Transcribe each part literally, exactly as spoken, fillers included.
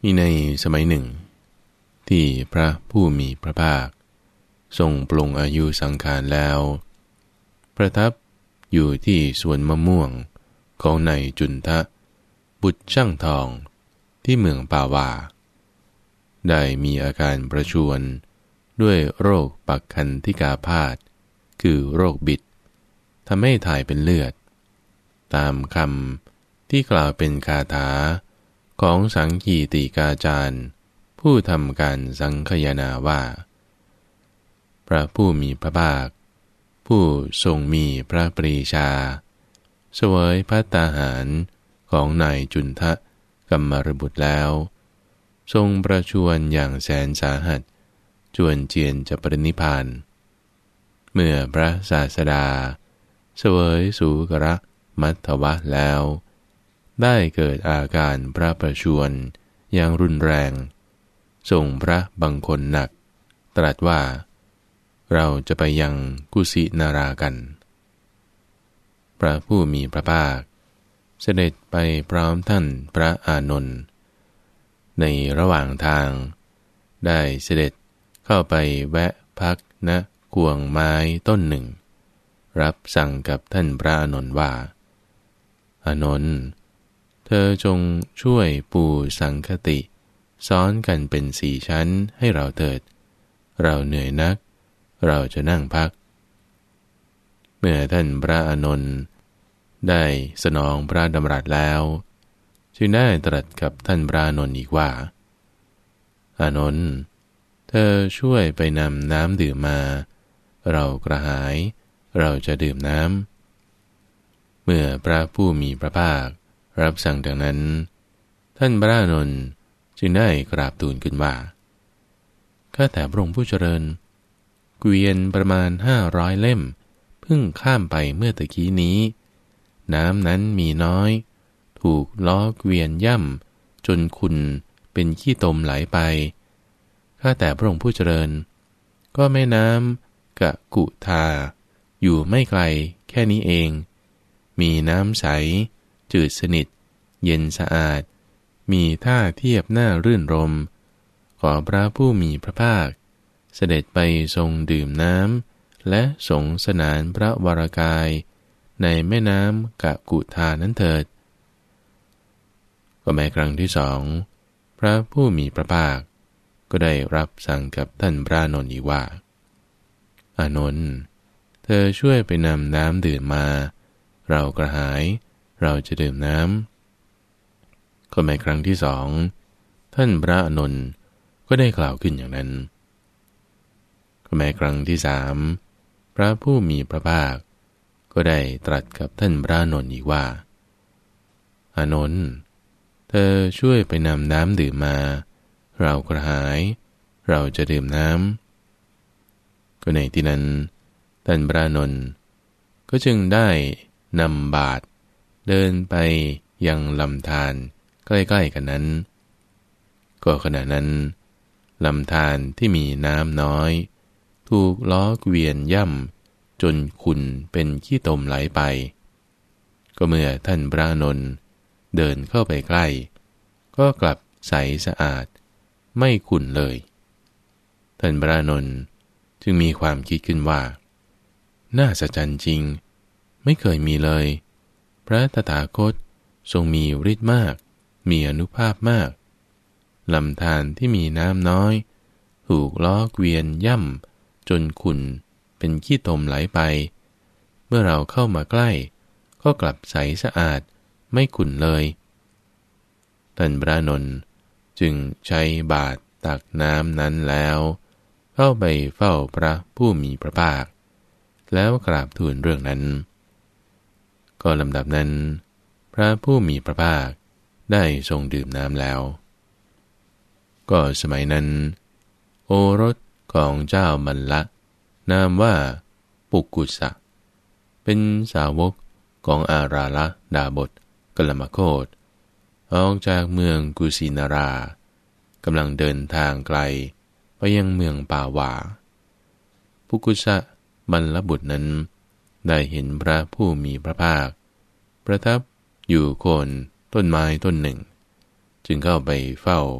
มีในสมัยหนึ่งที่พระผู้มีพระภาคทรงปลงอายุสังขารแล้วประทับอยู่ที่สวนมะม่วงของนายจุนทะบุตรช่างทองที่เมืองปาวาได้มีอาการประชวรด้วยโรคปักคันธิกาพาธคือโรคบิดทำให้ถ่ายเป็นเลือดตามคำที่กล่าวเป็นคาถาของสังคีติกาจารย์ผู้ทำการสังคายนาว่าพระผู้มีพระภาคผู้ทรงมีพระปรีชาเสวยภัตตาหารของนายจุนทะกัมมรบุตรแล้วทรงประชวรอย่างแสนสาหัสจวนเจียนจะปรินิพพานเมื่อพระศาสดาเสวยสูกระมัทวะแล้วได้เกิดอาการพระประชวรอย่างรุนแรงทรงพระบังคลหนักตรัสว่าเราจะไปยังกุสินารากันพระผู้มีพระภาคเสด็จไปพร้อมท่านพระอานนท์ในระหว่างทางได้เสด็จเข้าไปแวะพักณกวงไม้ต้นหนึ่งรับสั่งกับท่านพระอานนท์ว่าอานนท์เธอจงช่วยปูสังคติซ้อนกันเป็นสี่ชั้นให้เราเถิดเราเหนื่อยนักเราจะนั่งพักเมื่อท่านพระอานนท์ได้สนองพระดำรัสแล้วจึงได้ตรัสกับท่านพระอานนท์อีกว่าอานนท์เธอช่วยไปนำน้ำดื่มมาเรากระหายเราจะดื่มน้ำเมื่อพระผู้มีพระภาครับสั่งดังนั้นท่านพระอานนท์จึงได้กราบทูลขึ้นว่าข้าแต่พระองค์ผู้เจริญเกวียนประมาณห้าร้อยเล่มเพิ่งข้ามไปเมื่อตะกี้นี้น้ำนั้นมีน้อยถูกล้อเกวียนย่ำจนขุ่นเป็นขี้ตมไหลไปข้าแต่พระองค์ผู้เจริญก็แม่น้ำกะกุทาอยู่ไม่ไกลแค่นี้เองมีน้ำใสจืดสนิทเย็นสะอาดมีท่าเทียบหน้ารื่นรมขอพระผู้มีพระภาคเสด็จไปทรงดื่มน้ำและสงสนานพระวรกายในแม่น้ำกะกุทานั้นเถิดก็แม้ครั้งที่สองพระผู้มีพระภาคก็ได้รับสั่งกับท่านพระอานนท์อีกว่าอานนท์เธอช่วยไปนำน้ำดื่มมาเรากระหายเราจะดื่มน้ำก็แม้ครั้งที่สองท่านพระอานนท์ก็ได้กล่าวขึ้นอย่างนั้นก็แม้ครั้งที่สามพระผู้มีพระภาคก็ได้ตรัสกับท่านพระอานนท์อีกว่าอานนท์เธอช่วยไปนำน้ำดื่มมาเรากระหายเราจะดื่มน้ำก็ในที่นั้นท่านพระอานนท์ก็จึงได้นำบาตรเดินไปยังลำธารใกล้ๆกันนั้นก็ขณะนั้นลำธารที่มีน้ำน้อยถูกล้อเกวียนย่ำจนขุ่นเป็นขี้ตมไหลไปก็เมื่อท่านพระอานนท์เดินเข้าไปใกล้ก็กลับใสสะอาดไม่ขุ่นเลยท่านพระอานนท์จึงมีความคิดขึ้นว่าน่าสัจจ์จริงไม่เคยมีเลยพระตถาคตทรงมีฤทธิ์มากมีอานุภาพมากลำธารที่มีน้ำน้อยถูกล้อเกวียนย่ำจนขุ่นเป็นขี้ตมไหลไปเมื่อเราเข้ามาใกล้ก็กลับใสสะอาดไม่ขุ่นเลยท่านพระอานนท์จึงใช้บาตรตักน้ำนั้นแล้วเข้าไปเฝ้าพระผู้มีพระภาคแล้วกราบทูลเรื่องนั้นก็ลำดับนั้นพระผู้มีพระภาคได้ทรงดื่มน้ำแล้วก็สมัยนั้นโอรสของเจ้ามัลละนามว่าปุกกุสะเป็นสาวกของอาราละดาบทกลมโคตออกจากเมืองกุสินารากำลังเดินทางไกลไปยังเมืองปาวาปุกกุสะมัลลบุตรนั้นได้เห็นพระผู้มีพระภาคประทับอยู่โคนต้นไม้ต้นหนึ่งจึงเข้าไปเฝ้า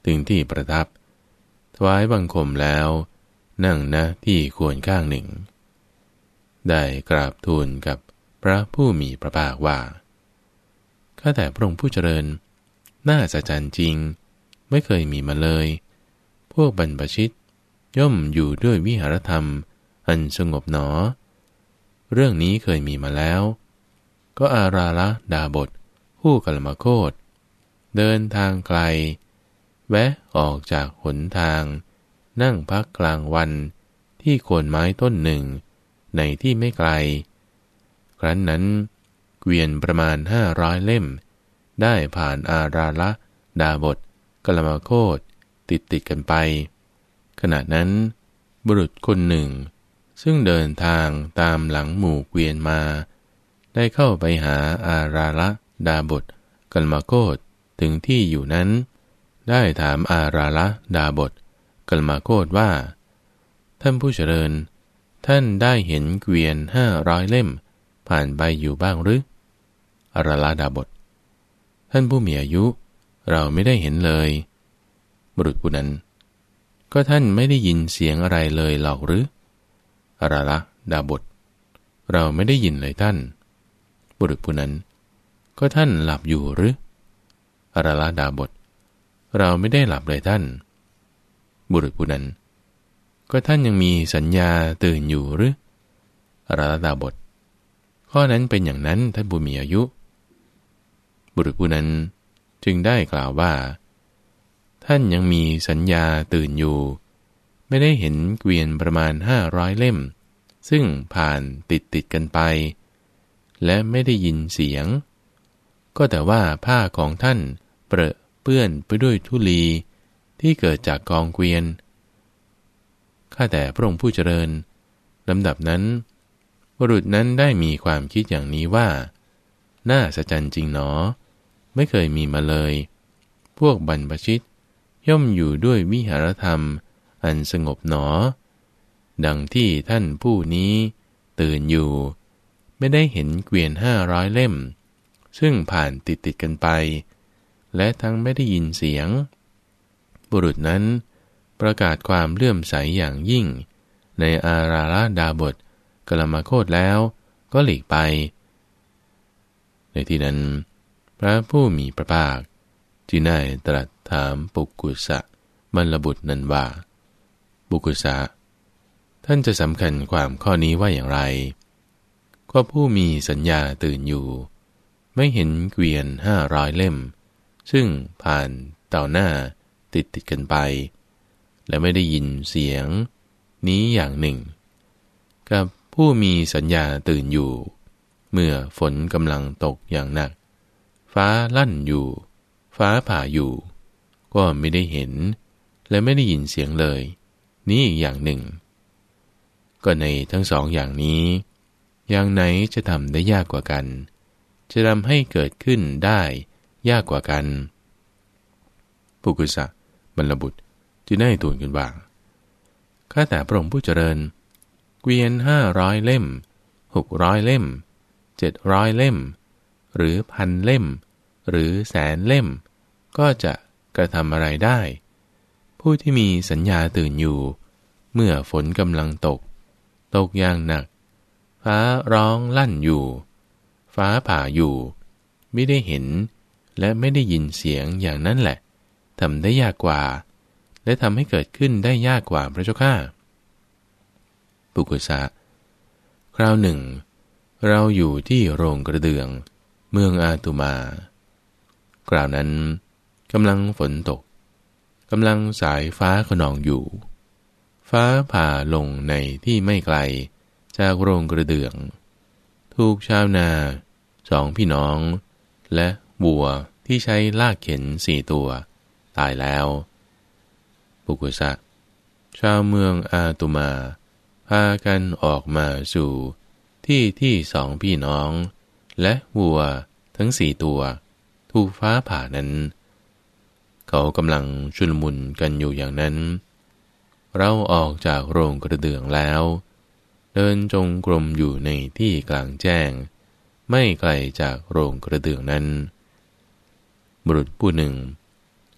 ถึงที่ประทับถวายบังคมแล้วนั่งณที่ควรข้างหนึ่งได้กราบทูลกับพระผู้มีพระภาคว่าข้าแต่พระองค์ผู้เจริญน่าอัศจรรย์จริงไม่เคยมีมาเลยพวกบรรพชิตย่อมอยู่ด้วยวิหารธรรมอันสงบหนอเรื่องนี้เคยมีมาแล้วก็อาราละดาบทผู้กัลมโคตเดินทางไกลแวะออกจากหนทางนั่งพักกลางวันที่โคนไม้ต้นหนึ่งในที่ไม่ไกลครั้นนั้นเกวียนประมาณห้าร้อยเล่มได้ผ่านอาราละดาบทกัลมโคตติดติดกันไปขณะนั้นบุรุษคนหนึ่งซึ่งเดินทางตามหลังหมู่เกวียนมาได้เข้าไปหาอาราละดาบทกัลมโคตถึงที่อยู่นั้นได้ถามอาราละดาบทกัลมโคตว่าท่านผู้เจริญท่านได้เห็นเกวียนห้าร้อยเล่มผ่านไปอยู่บ้างหรืออาราละดาบทท่านผู้มีอายุเราไม่ได้เห็นเลยบุรุษผู้นั้นก็ท่านไม่ได้ยินเสียงอะไรเลยหรอกหรืออาราละดาบทเราไม่ได้ยินเลยท่านบุรุษผู้นั้นก็ท่านหลับอยู่หรืออาราละดาบทเราไม่ได้หลับเลยท่านบุรุษผู้นั้นก็ท่านยังมีสัญญาตื่นอยู่หรืออาราละดาบทข้อนั้นเป็นอย่างนั้นท่านผู้มีอายุบุรุษผู้นั้นจึงได้กล่าวว่าท่านยังมีสัญญาตื่นอยู่ไม่ได้เห็นเกวียนประมาณห้าร้อยเล่มซึ่งผ่านติดติดกันไปและไม่ได้ยินเสียงก็แต่ว่าผ้าของท่านเปรอะเปื้อนไปด้วยธุลีที่เกิดจากกองเกวียนข้าแต่พระองค์ผู้เจริญลำดับนั้นบุรุษนั้นได้มีความคิดอย่างนี้ว่าน่าอัศจรรย์จริงหนอไม่เคยมีมาเลยพวกบรรพชิตย่อมอยู่ด้วยวิหารธรรมอันสงบหนอดังที่ท่านผู้นี้ตื่นอยู่ไม่ได้เห็นเกวียนห้าร้อยเล่มซึ่งผ่านติดติดกันไปและทั้งไม่ได้ยินเสียงบุรุษนั้นประกาศความเลื่อมใสอย่างยิ่งในอาราละดาบทกัลมโคตแล้วก็หลีกไปในที่นั้นพระผู้มีพระภาคจึงได้ตรัสถามปุกุสะมัลลบุตรนั้นว่าปุกุสะท่านจะสำคัญความข้อนี้ว่าอย่างไรก็ผู้มีสัญญาตื่นอยู่ไม่เห็นเกวียนห้าร้อยเล่มซึ่งผ่านต่อหน้าติดติดกันไปและไม่ได้ยินเสียงนี้อย่างหนึ่งกับผู้มีสัญญาตื่นอยู่เมื่อฝนกำลังตกอย่างหนักฟ้าลั่นอยู่ฟ้าผ่าอยู่ก็ไม่ได้เห็นและไม่ได้ยินเสียงเลยนี่อีกอย่างหนึ่งก็ในทั้งสองอย่างนี้อย่างไหนจะทำได้ยากกว่ากันจะทำให้เกิดขึ้นได้ยากกว่ากันปุกุสะมัลลบุตรจึงได้ทูลขึ้นว่าข้าแต่พระองค์ผู้เจริญเกวียนห้าร้อยเล่มหกร้อยเล่มเจ็ดร้อยเล่มหรือพันเล่มหรือแสนเล่มก็จะกระทำอะไรได้ผู้ที่มีสัญญาตื่นอยู่เมื่อฝนกำลังตกตกอย่างหนักฟ้าร้องลั่นอยู่ฟ้าผ่าอยู่ไม่ได้เห็นและไม่ได้ยินเสียงอย่างนั้นแหละทำได้ยากกว่าและทำให้เกิดขึ้นได้ยากกว่าพระเจ้าข้าปุกุสะคราวหนึ่งเราอยู่ที่โรงกระเดื่องเมืองอาตุมาคราวนั้นกำลังฝนตกกำลังสายฟ้าขนองอยู่ฟ้าผ่าลงในที่ไม่ไกลจากโรงกระเดื่องถูกชาวนาสองพี่น้องและวัวที่ใช้ลากเข็นสี่ตัวตายแล้วปุกุสะชาวเมืองอาตุมาพากันออกมาสู่ที่ที่สองพี่น้องและวัวทั้งสี่ตัวถูกฟ้าผ่านั้นเขากำลังชุลมุนกันอยู่อย่างนั้นเราออกจากโรงกระเดื่องแล้วเดินจงกรมอยู่ในที่กลางแจ้งไม่ไกลจากโรงกระเดื่องนั้นบุรุษผู้หนึ่ง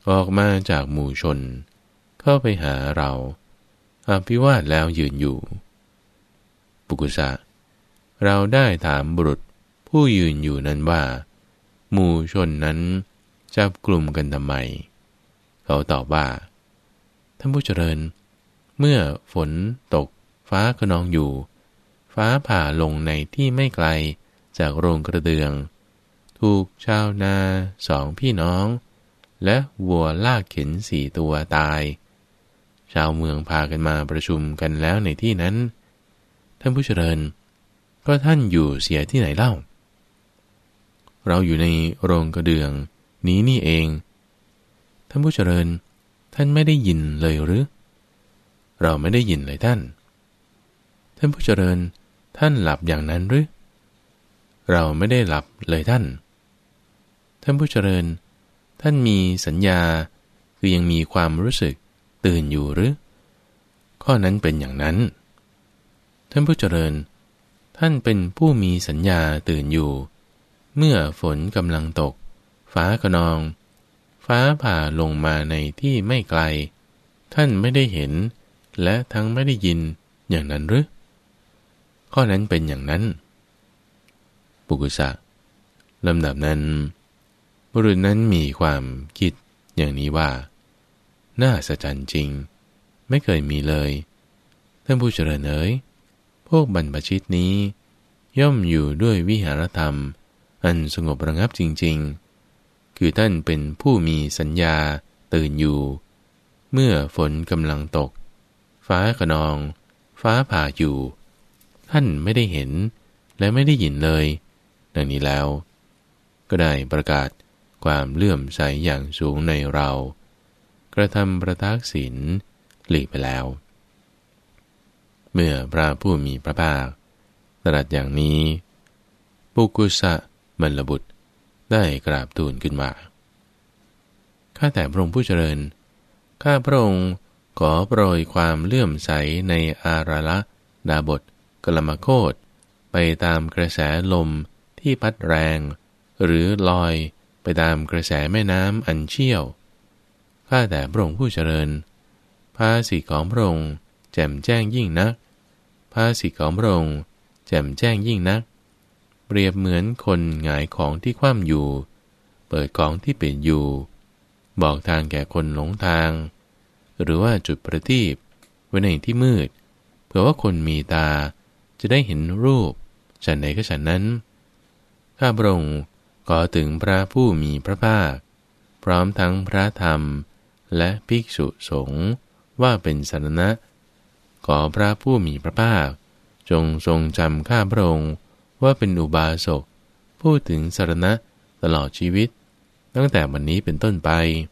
ออกมาจากหมู่ชนเข้าไปหาเราอภิวาทแล้วยืนอยู่ปุกุสะเราได้ถามบุรุษผู้ยืนอยู่นั้นว่าหมู่ชนนั้นจับกลุ่มกันทำไมเขาตอบว่าท่านผู้เจริญเมื่อฝนตกฟ้าคะนองอยู่ฟ้าผ่าลงในที่ไม่ไกลจากโรงกระเดืองถูกชาวนาสองพี่น้องและวัวลากเข็นสี่ตัวตายชาวเมืองพากันมาประชุมกันแล้วในที่นั้นท่านผู้เจริญก็ท่านอยู่เสียที่ไหนเล่าเราอยู่ในโรงกระเดืองนี้นี่เองท่านผู้เจริญท่านไม่ได้ยินเลยหรือเราไม่ได้ยินเลยท่านท่านผู้เจริญท่านหลับอย่างนั้นหรือเราไม่ได้หลับเลยท่านท่านผู้เจริญท่านมีสัญญาคือยังมีความรู้สึกตื่นอยู่หรือข้อนั้นเป็นอย่างนั้นท่านผู้เจริญท่านเป็นผู้มีสัญญาตื่นอยู่เมื่อฝนกำลังตกฟ้าคะนองฟ้าผ่าลงมาในที่ไม่ไกลท่านไม่ได้เห็นและทั้งไม่ได้ยินอย่างนั้นหรือข้อนั้นเป็นอย่างนั้นปุกุสะลำดับนั้นบุรุษนั้นมีความคิดอย่างนี้ว่าน่าสะใจจริงไม่เคยมีเลยท่านผู้เจริญเอ๋ยพวกบรรพชิตนี้ย่อมอยู่ด้วยวิหารธรรมอันสงบระงับจริงๆคือท่านเป็นผู้มีสัญญาตื่นอยู่เมื่อฝนกำลังตกฟ้าคะนองฟ้าผ่าอยู่ท่านไม่ได้เห็นและไม่ได้ยินเลยดังนี้แล้วก็ได้ประกาศความเลื่อมใสอย่างสูงในเรากระทำประทักษิณหลีกไปแล้วเมื่อพระผู้มีพระภาคตรัสอย่างนี้ปุกุสะมัลลบุตรได้กราบทูลขึ้นว่าข้าแต่พระองค์ผู้เจริญข้าพระองค์ขอโปรยความเลื่อมใสในอาราละดาบทกลมโคตไปตามกระแสลมที่พัดแรงหรือลอยไปตามกระแสแม่น้ำอันเชี่ยวข้าแต่พระองค์ผู้เจริญภาสิทธิของพระองค์แจ่มแจ้งยิ่งนักภาสิทธิของพระองค์แจ่มแจ้งยิ่งนักเปรียบเหมือนคนหงายของที่คว่ำอยู่เปิดของที่ปิดอยู่บอกทางแก่คนหลงทางหรือว่าจุดประทีปไว้ในที่มืดเพื่อว่าคนมีตาจะได้เห็นรูปฉันใดก็ฉันนั้นข้าพระองค์ขอถึงพระผู้มีพระภาคพร้อมทั้งพระธรรมและภิกษุสงฆ์ว่าเป็นสรณะขอพระผู้มีพระภาคจงทรงจำข้าพระองค์ว่าเป็นอุบาสกพูดถึงสรณะตลอดชีวิตตั้งแต่วันนี้เป็นต้นไป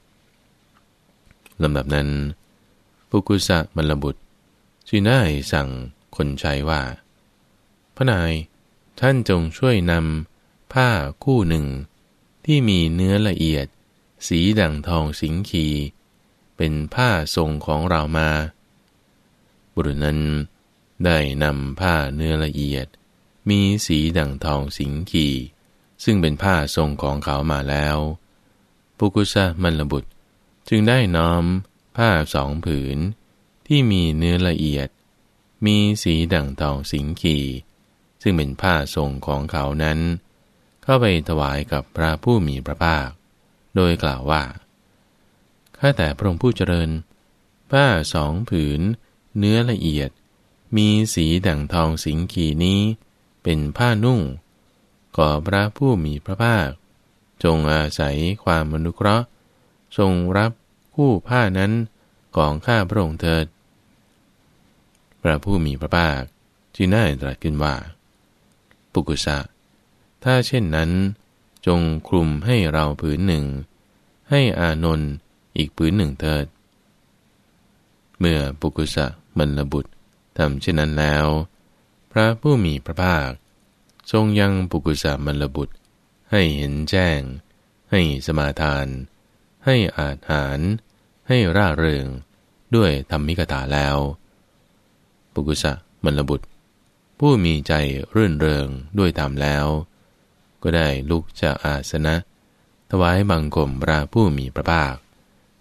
ลำดับนั้นปุกุสะมัลลบุตรจึงได้สั่งคนใช้ว่าพระนายท่านจงช่วยนำผ้าคู่หนึ่งที่มีเนื้อละเอียดสีดั่งทองสิงคีเป็นผ้าทรงของเรามาบุรุษนั้นได้นำผ้าเนื้อละเอียดมีสีดั่งทองสิงคีซึ่งเป็นผ้าทรงของเขามาแล้วปุกุสะมัลลบุตรจึงได้น้อมผ้าสองผืนที่มีเนื้อละเอียดมีสีดั่งทองสิงคีซึ่งเป็นผ้าทรงของเขานั้นเข้าไปถวายกับพระผู้มีพระภาคโดยกล่าวว่าข้าแต่พระองค์ผู้เจริญผ้าสองผืนเนื้อละเอียดมีสีดั่งทองสิงคีนี้เป็นผ้านุ่งขอพระผู้มีพระภาคจงอาศัยความอนุเคราะห์ทรงรับคู่ผ้านั้นของข้าพระองค์เถิดพระผู้มีพระภาคจึงได้ตรัสขึ้นว่าปุกุสะถ้าเช่นนั้นจงคลุมให้เราผืนหนึ่งให้อานนท์อีกผืนหนึ่งเถิดเมื่อปุกุสะมัลลบุตรทำเช่นนั้นแล้วพระผู้มีพระภาคทรงยังปุกุสะมัลลบุตรให้เห็นแจ้งให้สมาทานให้อาหารให้ร่าเริงด้วยธรรมิกถาแล้วปุกุสะมัลลบุตรผู้มีใจรื่นเริงด้วยธรรมแล้วก็ได้ลุกจากอาสนะถวายบังคมพระผู้มีพระภาค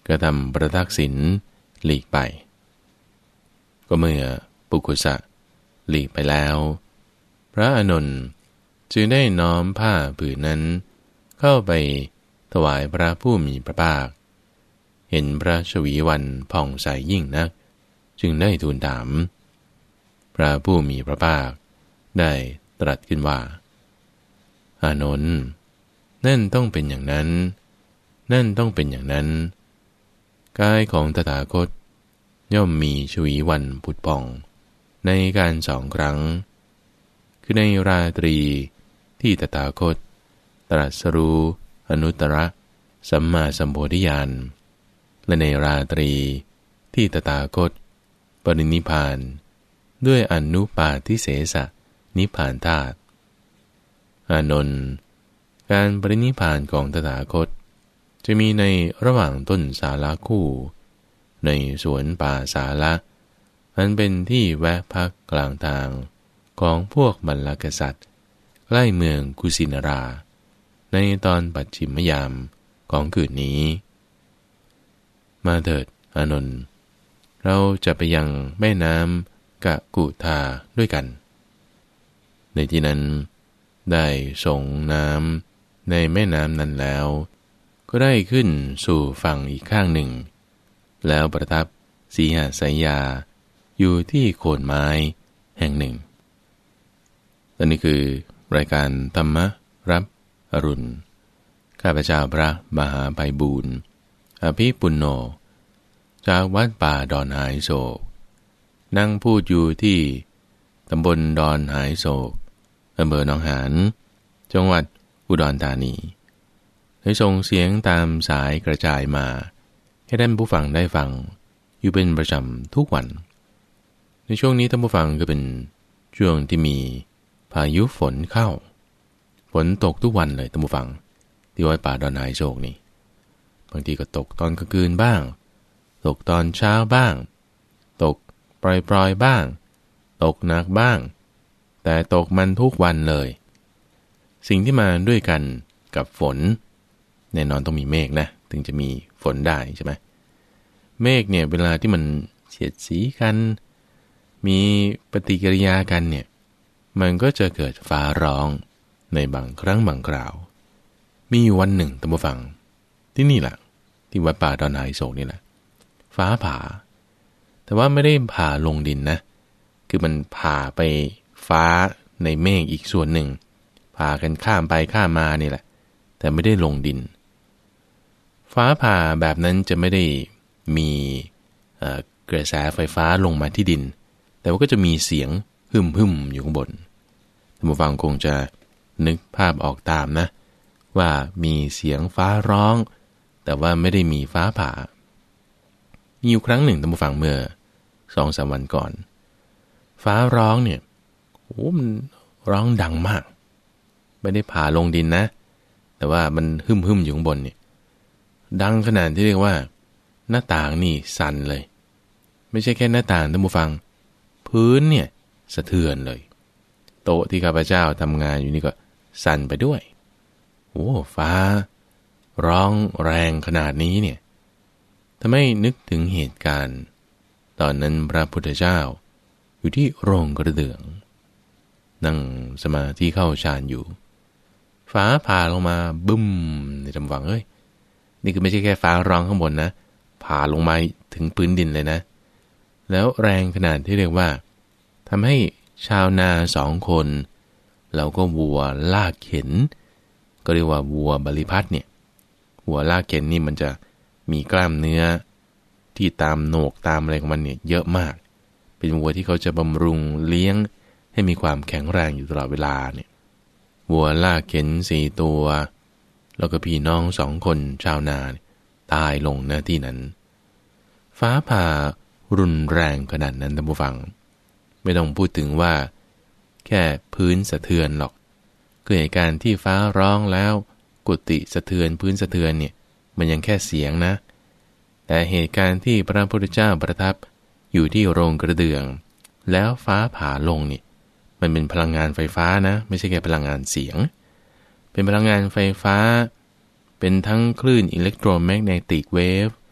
กระทำประทักษิณหลีกไปก็เมื่อปุกุสะหลีกไปแล้วพระอานนท์จึงได้น้อมผ้าผืนนั้นเข้าไปถวายพระผู้มีพระภาคเห็นพระชวีวันผ่องใสยิ่งนักจึงได้ทูลถามพระผู้มีพระภาคได้ตรัสขึ้นว่าอานนท์นั่นต้องเป็นอย่างนั้นนั่นต้องเป็นอย่างนั้นกายของตถาคตย่อมมีชวีวันผุดผ่องในการสองครั้งคือในราตรีที่ตถาคตตรัสรู้อนุตตรสัมมาสัมโพธิญาณและในราตรีที่ตถาคตปรินิพพานด้วยอนุปาทิเสสนิพพานธาตุอานนท์การปรินิพพานของตถาคตจะมีในระหว่างต้นสาละคู่ในสวนป่าสาละอันเป็นที่แวะพักกลางทางของพวกมัลลกษัตริย์ใกล้เมืองกุสินาราในตอนปัจฉิมยามของคืนนี้มาเถิดอานนท์เราจะไปยังแม่น้ำกะกุธาด้วยกันในที่นั้นได้ส่งน้ำในแม่น้ำนั้นแล้วก็ได้ขึ้นสู่ฝั่งอีกข้างหนึ่งแล้วประทับสีหสายาอยู่ที่โคนไม้แห่งหนึ่งและนี่คือรายการธรรมรับอรุณข้าพเจ้าพระมหาไพบูลย์อภิปุณโญจากวัดป่าดอนหายโศกนั่งพูดอยู่ที่ตำบลดอนหายโศกอำเภอหนองหานจังหวัดอุดรธานีได้ส่งเสียงตามสายกระจายมาให้ท่านผู้ฟังได้ฟังอยู่เป็นประจำทุกวันในช่วงนี้ท่านผู้ฟังก็เป็นช่วงที่มีพายุฝนเข้าฝนตกทุกวันเลยท่านผู้ฟังที่วัดป่าดอนหายโศกนี่บางทีก็ตกตอนกลางคืนบ้างตกตอนเช้าบ้างตกปล่อยๆบ้างตกหนักบ้างแต่ตกมันทุกวันเลยสิ่งที่มาด้วยกันกับฝนแน่นอนต้องมีเมฆนะถึงจะมีฝนได้ใช่ไหมเมฆเนี่ยเวลาที่มันเสียดสีกันมีปฏิกิริยากันเนี่ยมันก็จะเกิดฟ้าร้องในบางครั้งบางคราวมีอยู่วันหนึ่งท่านผู้ฟังที่นี่แหละที่วัดป่าดอนหายโศกนี่แหละฟ้าผ่าแต่ว่าไม่ได้ผ่าลงดินนะคือมันผ่าไปฟ้าในเมฆอีกส่วนหนึ่งผ่ากันข้ามไปข้ามมานี่แหละแต่ไม่ได้ลงดินฟ้าผ่าแบบนั้นจะไม่ได้มีกระแสไฟฟ้าลงมาที่ดินแต่ว่าก็จะมีเสียงหึ่มหึ่มอยู่ข้างบนท่านผู้ฟังคงจะนึกภาพออกตามนะว่ามีเสียงฟ้าร้องแต่ว่าไม่ได้มีฟ้าผ่ามีอยู่ครั้งหนึ่งท่านผู้ฟังเมื่อสองสามวันก่อนฟ้าร้องเนี่ยโอ้มันร้องดังมากไม่ได้ผ่าลงดินนะแต่ว่ามันหึ่มหึ่มอยู่ข้างบนเนี่ยดังขนาดที่เรียกว่าหน้าต่างนี่สั่นเลยไม่ใช่แค่หน้าต่างท่านผู้ฟังพื้นเนี่ยสะเทือนเลยโต๊ะที่ข้าพเจ้าทำงานอยู่นี่ก็สั่นไปด้วยโอ้ฟ้าร้องแรงขนาดนี้เนี่ยทำให้นึกถึงเหตุการณ์ตอนนั้นพระพุทธเจ้าอยู่ที่โรงกระเดื่องนั่งสมาธิเข้าฌานอยู่ฟ้าผ่าลงมาบึ้มในจำวังเอ้ยนี่คือไม่ใช่แค่ฟ้าร้องข้างบนนะผ่าลงมาถึงพื้นดินเลยนะแล้วแรงขนาดที่เรียกว่าทำให้ชาวนาสองคนแล้วก็วัวลากเข็นก็เรียกว่าวัวบริพัตรเนี่ยวัวลากเข็นนี่มันจะมีกล้ามเนื้อที่ตามโหนกตามอะไรของมันเนี่ยเยอะมากเป็นวัวที่เขาจะบำรุงเลี้ยงให้มีความแข็งแรงอยู่ตลอดเวลาเนี่ยวัวลากเข็นสี่ตัวแล้วก็พี่น้องสองคนชาวนาตายลงหน้าที่นั้นฟ้าผ่ารุนแรงขนาดนั้นท่านผู้ฟังไม่ต้องพูดถึงว่าแค่พื้นสะเทือนหรอกคือเหตุการณ์ที่ฟ้าร้องแล้วกุฏิสะเทือนพื้นสะเทือนเนี่ยมันยังแค่เสียงนะแต่เหตุการณ์ที่พระพุทธเจ้าประทับอยู่ที่โรงกระเดื่องแล้วฟ้าผ่าลงนี่มันเป็นพลังงานไฟฟ้านะไม่ใช่แค่พลังงานเสียงเป็นพลังงานไฟฟ้าเป็นทั้งคลื่นอิเล็กโทรแมกเนติกเวฟ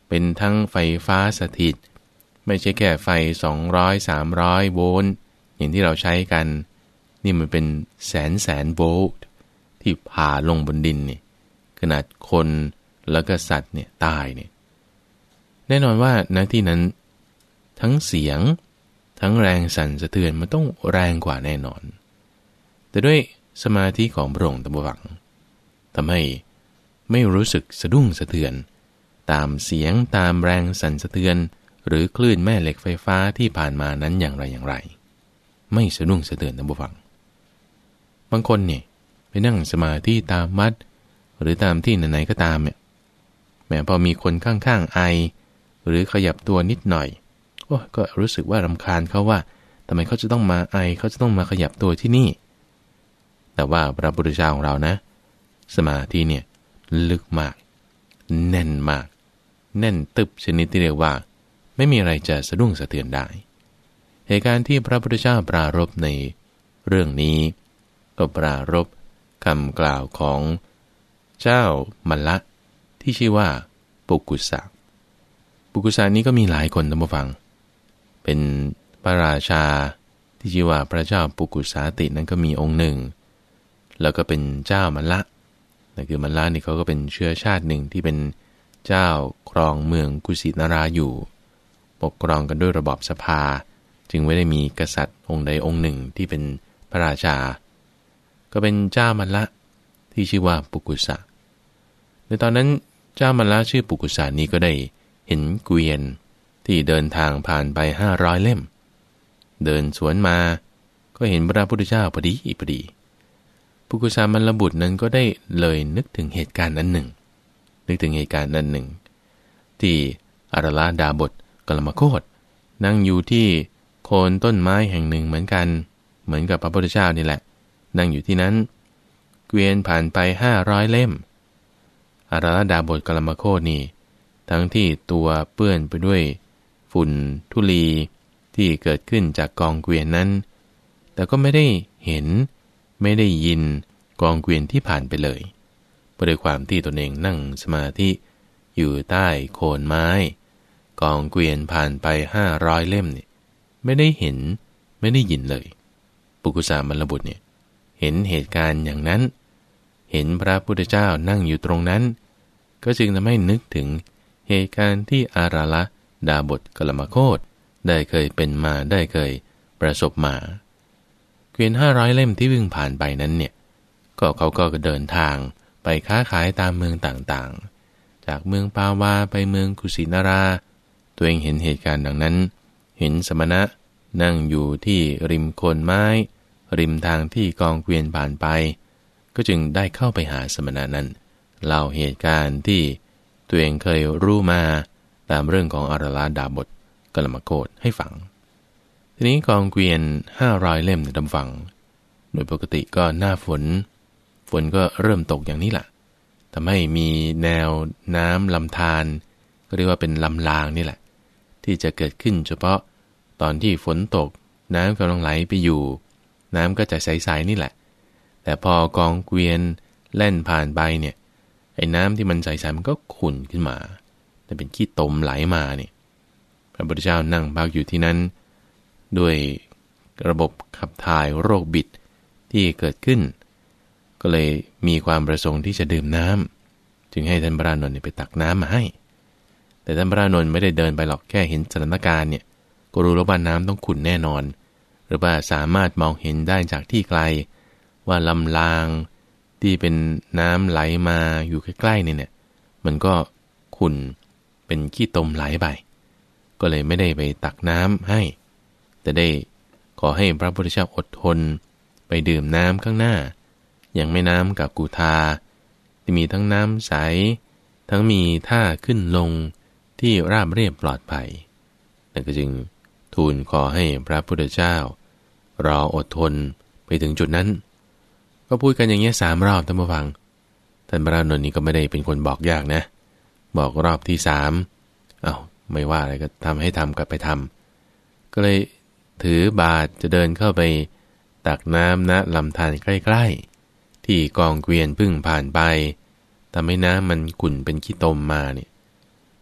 เป็นทั้งไฟฟ้าสถิตไม่ใช่แค่ไฟสองร้อย สามร้อยโวลต์อย่างที่เราใช้กันนี่มันเป็นแสนแสนโวลต์ที่ผ่าลงบนดินนี่ขนาดคนแล้วก็สัตว์เนี่ยตายเนี่ยแน่นอนว่าณที่นั้นทั้งเสียงทั้งแรงสั่นสะเทือนมันต้องแรงกว่าแน่นอนแต่ด้วยสมาธิของพระองค์ตบวังทำให้ไม่รู้สึกสะดุ้งสะเทือนตามเสียงตามแรงสั่นสะเทือนหรือคลื่นแม่เหล็กไฟฟ้าที่ผ่านมานั้นอย่างไรอย่างไรไม่สะดุ้งสะเทือนตบวังบางคนเนี่ยไปนั่งสมาธิตามวัดหรือตามที่ไหนๆก็ตามเนี่ยแม้พอมีคนข้างๆไอหรือขยับตัวนิดหน่อยโอ้ก็รู้สึกว่ารำคาญเขาว่าทำไมเขาจะต้องมาไอเขาจะต้องมาขยับตัวที่นี่แต่ว่าพระพุทธเจ้าของเรานะสมาธิเนี่ยลึกมากแน่นมากแน่นตึบชนิดที่เรียกว่าไม่มีอะไรจะสะดุ้งสะเทือนได้เหตุการณ์ที่พระพุทธเจ้าปรารภในเรื่องนี้ก็ปรารภคำกล่าวของเจ้ามัลละที่ชื่อว่าปุกุสะปุกุสะนี้ก็มีหลายคนท่านผู้ฟังเป็นพระราชาที่ชื่อว่าพระเจ้าปุกุสาตินั้นก็มีองค์หนึ่งแล้วก็เป็นเจ้ามัลละนั่นคือมัลละนี่เขาก็เป็นเชื้อชาติหนึ่งที่เป็นเจ้าครองเมืองกุสินาราอยู่ปกครองกันด้วยระบอบสภาจึงไม่ได้มีกษัตริย์องค์ใดองค์หนึ่งที่เป็นพระราชาก็เป็นเจ้ามัลละที่ชื่อว่าปุกุสะในตอนนั้นเจ้ามัลละชื่อปุกุสะนี้ก็ได้เห็นเกวียนที่เดินทางผ่านไปห้าร้อยเล่มเดินสวนมาก็เห็นพระพุทธเจ้าพอดีพอดีปุกุสะมัลลบุตรนั้นก็ได้เลยนึกถึงเหตุการณ์นั้นหนึ่งนึกถึงเหตุการณ์นั้นหนึ่งที่อาราลดาบทกลมโคตนั่งอยู่ที่โคนต้นไม้แห่งหนึ่งเหมือนกันเหมือนกับพระพุทธเจ้านี่แหละนั่งอยู่ที่นั้นเกวียนผ่านไปห้าร้อยเล่มอาราลดาบทกลมโคตนี่ทั้งที่ตัวเปื้อนไปด้วยฝุ่นธุลีที่เกิดขึ้นจากกองเกวียนนั้นแต่ก็ไม่ได้เห็นไม่ได้ยินกองเกวียนที่ผ่านไปเลยเพราะด้วยความที่ตนเองนั่งสมาธิอยู่ใต้โคนไม้กองเกวียนผ่านไปห้าร้อยเล่มเนี่ยไม่ได้เห็นไม่ได้ยินเลยปุกุสะมัลลบุตรเนี่ยเห็นเหตุการณ์อย่างนั้นเห็นพระพุทธเจ้านั่งอยู่ตรงนั้นก็จึงทำให้นึกถึงเหตุการณ์ที่อาราลดาบทกลมโคตได้เคยเป็นมาได้เคยประสบมาเกวียนห้าร้อยเล่มที่วิ่งผ่านไปนั้นเนี่ยก็เขาก็เดินทางไปค้าขายตามเมืองต่างๆจากเมืองปาวาไปเมืองกุสินาราตัวเองเห็นเหตุการณ์ดังนั้นเห็นสมณะนั่งอยู่ที่ริมโคนไม้ริมทางที่กองเกวียนผ่านไปก็จึงได้เข้าไปหาสมณะนั้นเล่าเหตุการณ์ที่ตัวเองเคยรู้มาตามเรื่องของอาราลดาบทกลมโคตให้ฟังทีนี้กองเกวียนห้าร้อยเล่มในลำฟังโดยปกติก็หน้าฝนฝนก็เริ่มตกอย่างนี้แหละทำให้มีแนวน้ำลำธารก็เรียกว่าเป็นลำรางนี่แหละที่จะเกิดขึ้นเฉพาะตอนที่ฝนตกน้ำกำลังไหลไปอยู่น้ำก็จะใสๆนี่แหละแต่พอกองเกวียนแล่นผ่านไปเนี่ยไอ้น้ำที่มันใสๆมันก็ขุ่นขึ้นมาแต่เป็นขี้ตมไหลมาเนี่ยพระพุทธเจ้านั่งพักอยู่ที่นั้นด้วยระบบขับถ่ายโรคบิดที่เกิดขึ้นก็เลยมีความประสงค์ที่จะดื่มน้ำจึงให้ท่านพระอานนท์ไปตักน้ำมาให้แต่ท่านพระอานนท์ไม่ได้เดินไปหรอกแค่เห็นสถานการณ์เนี่ยก็รู้แล้วว่าน้ำต้องขุ่นแน่นอนหรือว่าสามารถมองเห็นได้จากที่ไกลว่าลำรางที่เป็นน้ำไหลมาอยู่ใกล้ๆเนี่ยเนี่ยมันก็ขุ่นเป็นขี้ตมไหลไปก็เลยไม่ได้ไปตักน้ำให้แต่ได้ขอให้พระพุทธเจ้าอดทนไปดื่มน้ำข้างหน้าอย่างแม่น้ำกากูทาที่มีทั้งน้ำใสทั้งมีท่าขึ้นลงที่ราบเรียบปลอดภัยนั่นก็จึงทูลขอให้พระพุทธเจ้ารออดทนไปถึงจุดนั้นก็พูดกันอย่างเงี้ยสามรอบท่านผู้ฟังท่านพระอานนท์นี่ก็ไม่ได้เป็นคนบอกยากนะบอกรอบที่สามเอา้าไม่ว่าอะไรก็ทำให้ทำก็ไปทำก็เลยถือบาตรจะเดินเข้าไปตักน้ำณลำธารใกล้ๆที่กองเกวียนพึ่งผ่านไปทำให้น้ำมันขุ่นเป็นขี้ตมมาเนี่ย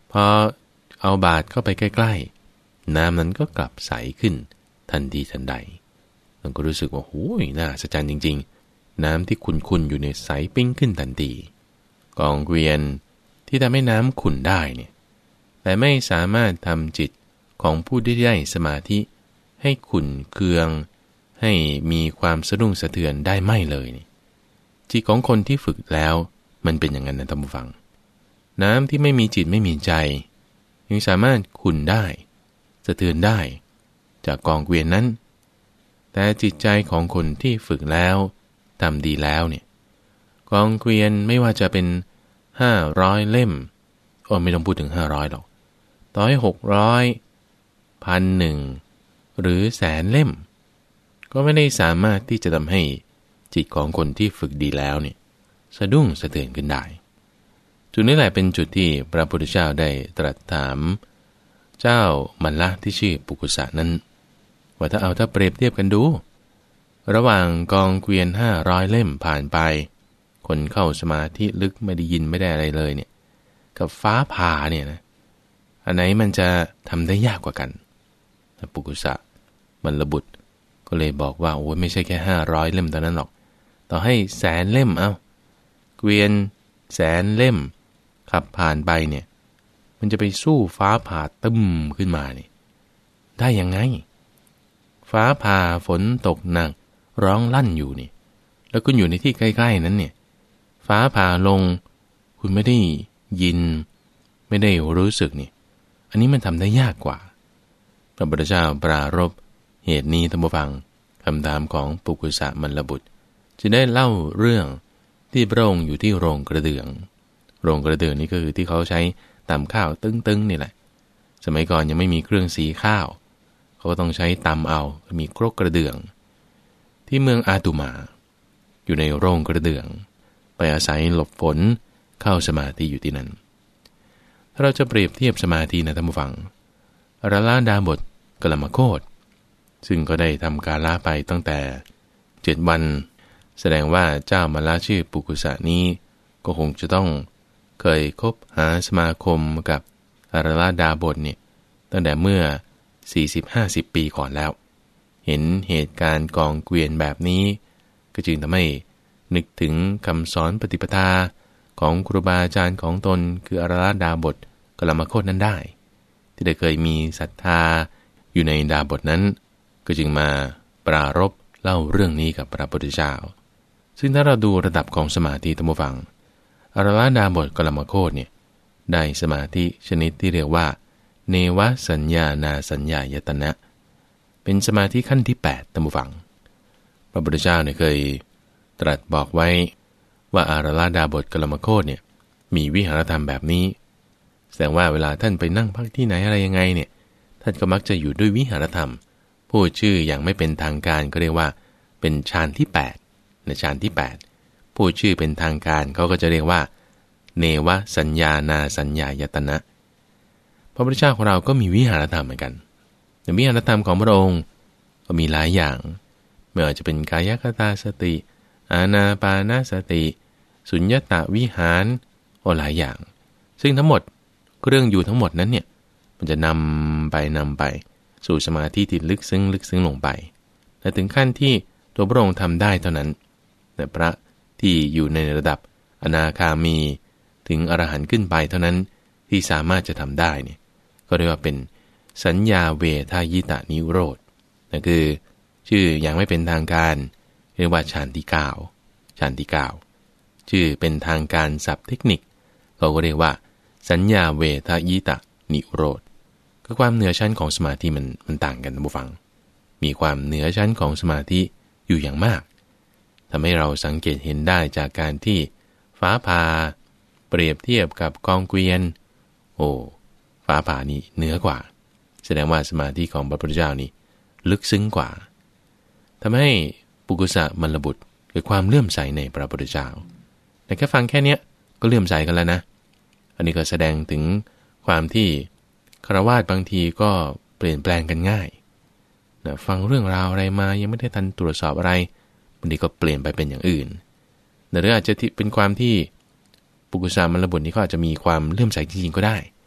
พอเอาบาตรเข้าไปใกล้ๆน้ำนั้นก็กลับใสขึ้นทันทีทันใดมันก็รู้สึกว่าโอ้ยน่าอัศจรรย์จริงๆน้ำที่ขุ่นๆอยู่ในใสปิ้งขึ้นทันทีกองเกวียนที่ทำให้น้ำขุ่นได้เนี่ยแต่ไม่สามารถทำจิตของผู้ที่ได้สมาธิให้ขุ่นเคืองให้มีความสะดุ้งสะเทือนได้ไม่เลยนี่จิตของคนที่ฝึกแล้วมันเป็นอย่างนั้นนะท่านผู้ฟังน้ำที่ไม่มีจิตไม่มีใจยังสามารถขุ่นได้สะเทือนได้จากกองเกวียนนั้นแต่จิตใจของคนที่ฝึกแล้วทำดีแล้วเนี่ยกองเกวียนไม่ว่าจะเป็นห้าร้อยเล่มโอ้ไม่ต้องพูดถึงห้าร้อยหรอกต่อให้หกร้อยพันหนึ่งหรือแสนเล่มก็ไม่ได้สามารถที่จะทำให้จิตของคนที่ฝึกดีแล้วเนี่ยสะดุ้งสะเทือนขึ้นได้จุดนี้แหละเป็นจุดที่พระพุทธเจ้าได้ตรัสถามเจ้ามัลละที่ชื่อปุกุสะนั้นว่าถ้าเอาถ้าเปรียบเทียบกันดูระหว่างกองเกวียนห้าร้อยเล่มผ่านไปคนเข้าสมาธิลึกไม่ได้ยินไม่ได้อะไรเลยเนี่ยกับฟ้าผ่าเนี่ยนะอันไหนมันจะทำได้ยากกว่ากันปุกุสะมัลลบุตรก็เลยบอกว่าโอ้ยไม่ใช่แค่ห้าร้อยเล่มเท่านั้นหรอกต่อให้แสนเล่มเอาเกวียนแสนเล่มขับผ่านไปเนี่ยมันจะไปสู้ฟ้าผ่าตึ้มขึ้นมานี่ได้ยังไงฟ้าผ่าฝนตกหนักร้องลั่นอยู่นี่แล้วคุณอยู่ในที่ใกล้ๆนั้นเนี่ยฟ้าผ่าลงคุณไม่ได้ยินไม่ได้รู้สึกนี่อันนี้มันทำได้ยากกว่าพระพุทธเจ้าปรารภเหตุนี้ท่านผู้ฟังคำถามของปุกุสะมัลลบุตรจะได้เล่าเรื่องที่พระองค์อยู่ที่โรงกระเดื่องโรงกระเดื่องนี่ก็คือที่เขาใช้ตำข้าวตึ้งๆนี่แหละสมัยก่อนยังไม่มีเครื่องสีข้าวเขาก็ต้องใช้ตำเอามีครกกระเดื่องที่เมืองอาตุมาอยู่ในโรงกระเดื่องไปอาศัยหลบฝนเข้าสมาธิอยู่ที่นั่นถ้าเราจะเปรียบเทียบสมาธินะท่านผู้ฟังอรลดาบทกลมโคตซึ่งก็ได้ทำการละไปตั้งแต่เจ็ดวันแสดงว่าเจ้ามัลละชื่อปุกุสะนี้ก็คงจะต้องเคยคบหาสมาคมกับอรลดาบทเนี่ยตั้งแต่เมื่อ สี่สิบห้าสิบ ปีก่อนแล้วเห็นเหตุการณ์กองเกวียนแบบนี้ก็จึงทำให้นึกถึงคำสอนปฏิปทาของครูบาอาจารย์ของตนคืออรลดาบทกลมโคตนั้นได้ที่ได้เคยมีศรัทธาอยู่ในดาบทนั้นก็จึงมาปรารภเล่าเรื่องนี้กับพระพุทธเจ้าซึ่งถ้าเราดูระดับของสมาธิท่านผู้ฟังอรลดาบทกลมโคตเนี่ยได้สมาธิชนิดที่เรียกว่าเนวสัญญานาสัญญายตนะเป็นสมาธิขั้นที่แปดท่านผู้ฟังพระพุทธเจ้าเนี่ยเคยตรัสบอกไว้ว่าอรลดาบทกลมโคตเนี่ยมีวิหารธรรมแบบนี้แสดงว่าเวลาท่านไปนั่งพักที่ไหนอะไรยังไงเนี่ยท่านก็มักจะอยู่ด้วยวิหารธรรมพูดชื่ออย่างไม่เป็นทางการก็เรียกว่าเป็นฌานที่แปดในฌานที่แปดพูดชื่อเป็นทางการเขาก็จะเรียกว่าเนวสัญญานาสัญญายตนะพระพุทธเจ้าของเราก็มีวิหารธรรมเหมือนกันแต่วิหารธรรมของพระองค์ก็มีหลายอย่างไม่ว่าจะเป็นกายคตาสติอานาปานสติสุญญตวิหารโอ้หลายอย่างซึ่งทั้งหมดเรื่องอยู่ทั้งหมดนั้นเนี่ยมันจะนำไปนำไปสู่สมาธิที่ลึกซึ้งลึกซึ้งลงไปแต่ถึงขั้นที่ตัวพระองค์ทำได้เท่านั้นแต่พระที่อยู่ในระดับอนาคามีถึงอรหันต์ขึ้นไปเท่านั้นที่สามารถจะทำได้เนี่ยก็เรียกว่าเป็นสัญญาเวทายตานิโรธนั่นคือชื่ออย่างไม่เป็นทางการเรียกว่าฌานที่เก้าฌานที่เก้าชื่อเป็นทางการศัพท์เทคนิคเราก็เรียกว่าสัญญาเวทายตานิโรธก็ความเหนือชั้นของสมาธิมันมันต่างกันท่านผู้ฟังมีความเหนือชั้นของสมาธิอยู่อย่างมากทำให้เราสังเกตเห็นได้จากการที่ฟ้าผ่าเปรียบเทียบกับกองเกวียนโอ้ฟ้าผ่านี่เหนือกว่าแสดงว่าสมาธิของพระพุทธเจ้านี่ลึกซึ้งกว่าทำให้ปุกุสะมัลลบุตรเกิดความเลื่อมใสในพระพุทธเจ้าแต่แค่ฟังแค่นี้ก็เลื่อมใสกันแล้วนะอันนี้ก็แสดงถึงความที่ฆราวาสบางทีก็เปลี่ยนแปลงกันง่ายนะฟังเรื่องราวอะไรมายังไม่ได้ทันตรวจสอบอะไรบางทีก็เปลี่ยนไปเป็นอย่างอื่นหรืออาจจะเป็นความที่ปุกุสะมัลลบุตรนี่ก็อาจจะมีความเลื่อมใสจริงๆก็ได้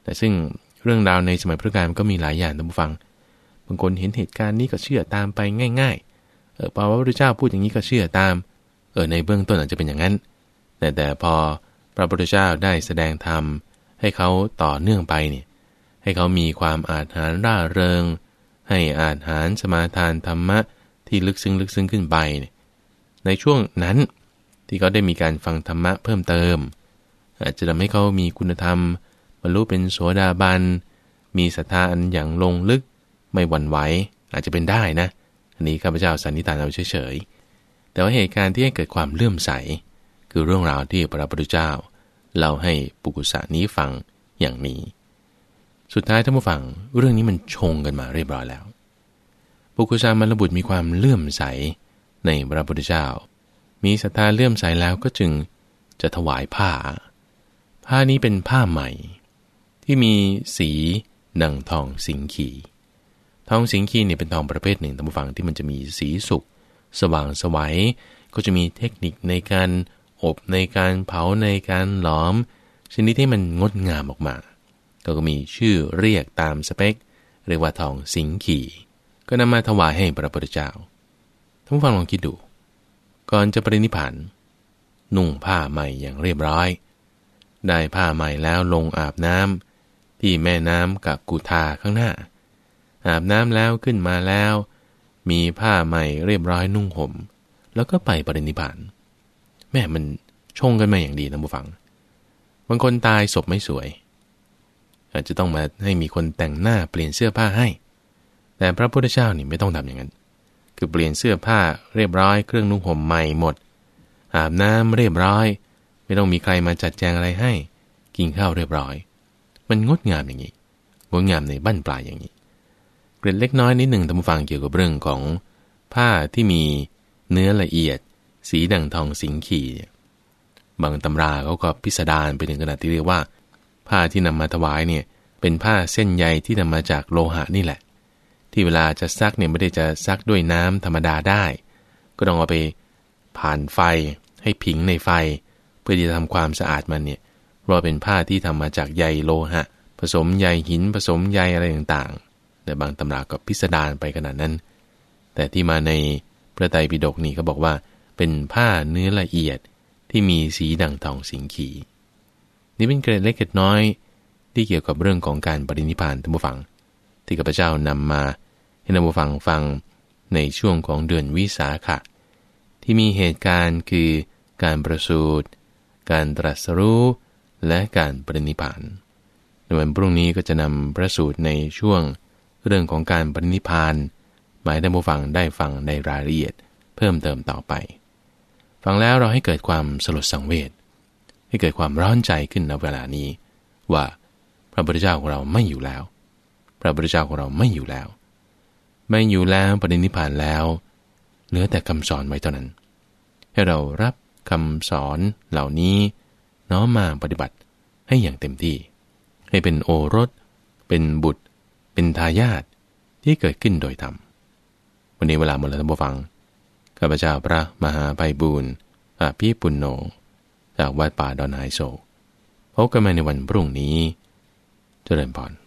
แต่ซึ่งเรื่องราวในสมัยพุทธกาลมันก็มีหลายอย่างท่านผู้ฟังบางคนเห็นเหตุการณ์นี้ก็เชื่อตามไปง่ายๆเออพอพระพุทธเจ้าพูดอย่างนี้ก็เชื่อตามเออในเบื้องต้นอาจจะเป็นอย่างนั้นแต่แต่พอพระพุทธเจ้าได้แสดงธรรมให้เขาต่อเนื่องไปเนี่ยให้เขามีความอาถรรพ์ร่าเริงให้อาถรรพ์สมาทานธรรมะที่ลึกซึ้งลึกซึ้งขึ้นไปเนี่ยในช่วงนั้นที่เขาได้มีการฟังธรรมะเพิ่มเติมอาจจะทำให้เขามีคุณธรรมบรรลุเป็นโสดาบันมีศรัทธาอันอย่างลงลึกไม่หวั่นไหวอาจจะเป็นได้นะอันนี้ข้าพเจ้าสันนิษฐานเอาเฉยๆแต่ว่าเหตุการณ์ที่ให้เกิดความเลื่อมใสคือเรื่องราวที่พระพุทธเจ้าเล่าให้ปุกุสะนี้ฟังอย่างนี้สุดท้ายท่านผู้ฟังเรื่องนี้มันชงกันมาเรียบร้อยแล้วปุกุสะมัลลบุตรมีความเลื่อมใสในพระพุทธเจ้ามีศรัทธาเลื่อมใสแล้วก็จึงจะถวายผ้าผ้านี้เป็นผ้าใหม่ที่มีสีดังทองสิงคีทองสิงคีเนี่ยเป็นทองประเภทหนึ่งท่านผู้ฟังที่มันจะมีสีสุกสว่างไสวก็จะมีเทคนิคในการอบในการเผาในการหลอมชนิดที่มันงดงามออกมาก็มีชื่อเรียกตามสเปคเรียกว่าทองสิงคีก็นำมาถวายให้พระพุทธเจ้าท่านผู้ฟังลองคิดดูก่อนจะปรินิพพานนุ่งผ้าใหม่อย่างเรียบร้อยได้ผ้าใหม่แล้วลงอาบน้ำที่แม่น้ำกักุธาข้างหน้าอาบน้ำแล้วขึ้นมาแล้วมีผ้าใหม่เรียบร้อยนุ่งห่มแล้วก็ไปปรินิพพานแม่มันชงกันมาอย่างดีนะผู้ฟังบางคนตายศพไม่สวยอาจจะต้องมาให้มีคนแต่งหน้าเปลี่ยนเสื้อผ้าให้แต่พระพุทธเจ้านี่ไม่ต้องทำอย่างนั้นคือเปลี่ยนเสื้อผ้าเรียบร้อยเครื่องนุ่งห่มใหม่หมดอาบน้ำเรียบร้อยไม่ต้องมีใครมาจัดแจงอะไรให้กินข้าวเรียบร้อยมันงดงามอย่างนี้งดงามในบั้นปลายอย่างนี้เกร็ดเล็กน้อยนิดหนึ่งท่านผู้ฟังเกี่ยวกับเรื่องของผ้าที่มีเนื้อละเอียดสีดังทองสิงคีบางตำราเขาก็พิสดารไปถึงขนาดที่เรียกว่าผ้าที่นำมาถวายเนี่ยเป็นผ้าเส้นใยที่นำมาจากโลหะนี่แหละที่เวลาจะซักเนี่ยไม่ได้จะซักด้วยน้ำธรรมดาได้ก็ต้องเอาไปผ่านไฟให้ผิงในไฟเพื่อที่จะทำความสะอาดมันเนี่ยเพราะเป็นผ้าที่ทำมาจากใยโลหะผสมใยหินผสมใยอะไรต่างๆแต่บางตำราก็พิสดารไปขนาดนั้นแต่ที่มาในพระไตรปิฎกนี่ก็บอกว่าเป็นผ้าเนื้อละเอียดที่มีสีดังทองสิงคีนี่เป็นเกร็ดเล็กเกร็ดน้อยที่เกี่ยวกับเรื่องของการปรินิพพานท่านผู้ฟังที่ข้าพเจ้านำมาให้ท่านผู้ฟังฟังในช่วงของเดือนวิสาขะที่มีเหตุการณ์คือการประสูติการตรัสรู้และการปรินิพพานในวันพรุ่งนี้ก็จะนำพระสูตรในช่วงเรื่องของการปรินิพพานหมายท่านผู้ฟังได้ฟังในรายละเอียดเพิ่มเติมต่อไปฟังแล้วเราให้เกิดความสลดสังเวชให้เกิดความร้อนใจขึ้นในเวลานี้ว่าพระพุทธเจ้าของเราไม่อยู่แล้วพระพุทธเจ้าของเราไม่อยู่แล้วไม่อยู่แล้วปรินิพพานแล้วเหลือแต่คำสอนไว้เท่านั้นให้เรารับคำสอนเหล่านี้น้อมมาปฏิบัติให้อย่างเต็มที่ให้เป็นโอรสเป็นบุตรเป็นทายาทที่เกิดขึ้นโดยธรรมวันนี้เวลาหมดแล้วท่านผู้ฟังข้าพเจ้าพระมหาไพบูลย์อภิปุณโญจากวัดป่าดอนไฮโศกพบกันใหม่ในวันพรุ่งนี้เจริญพร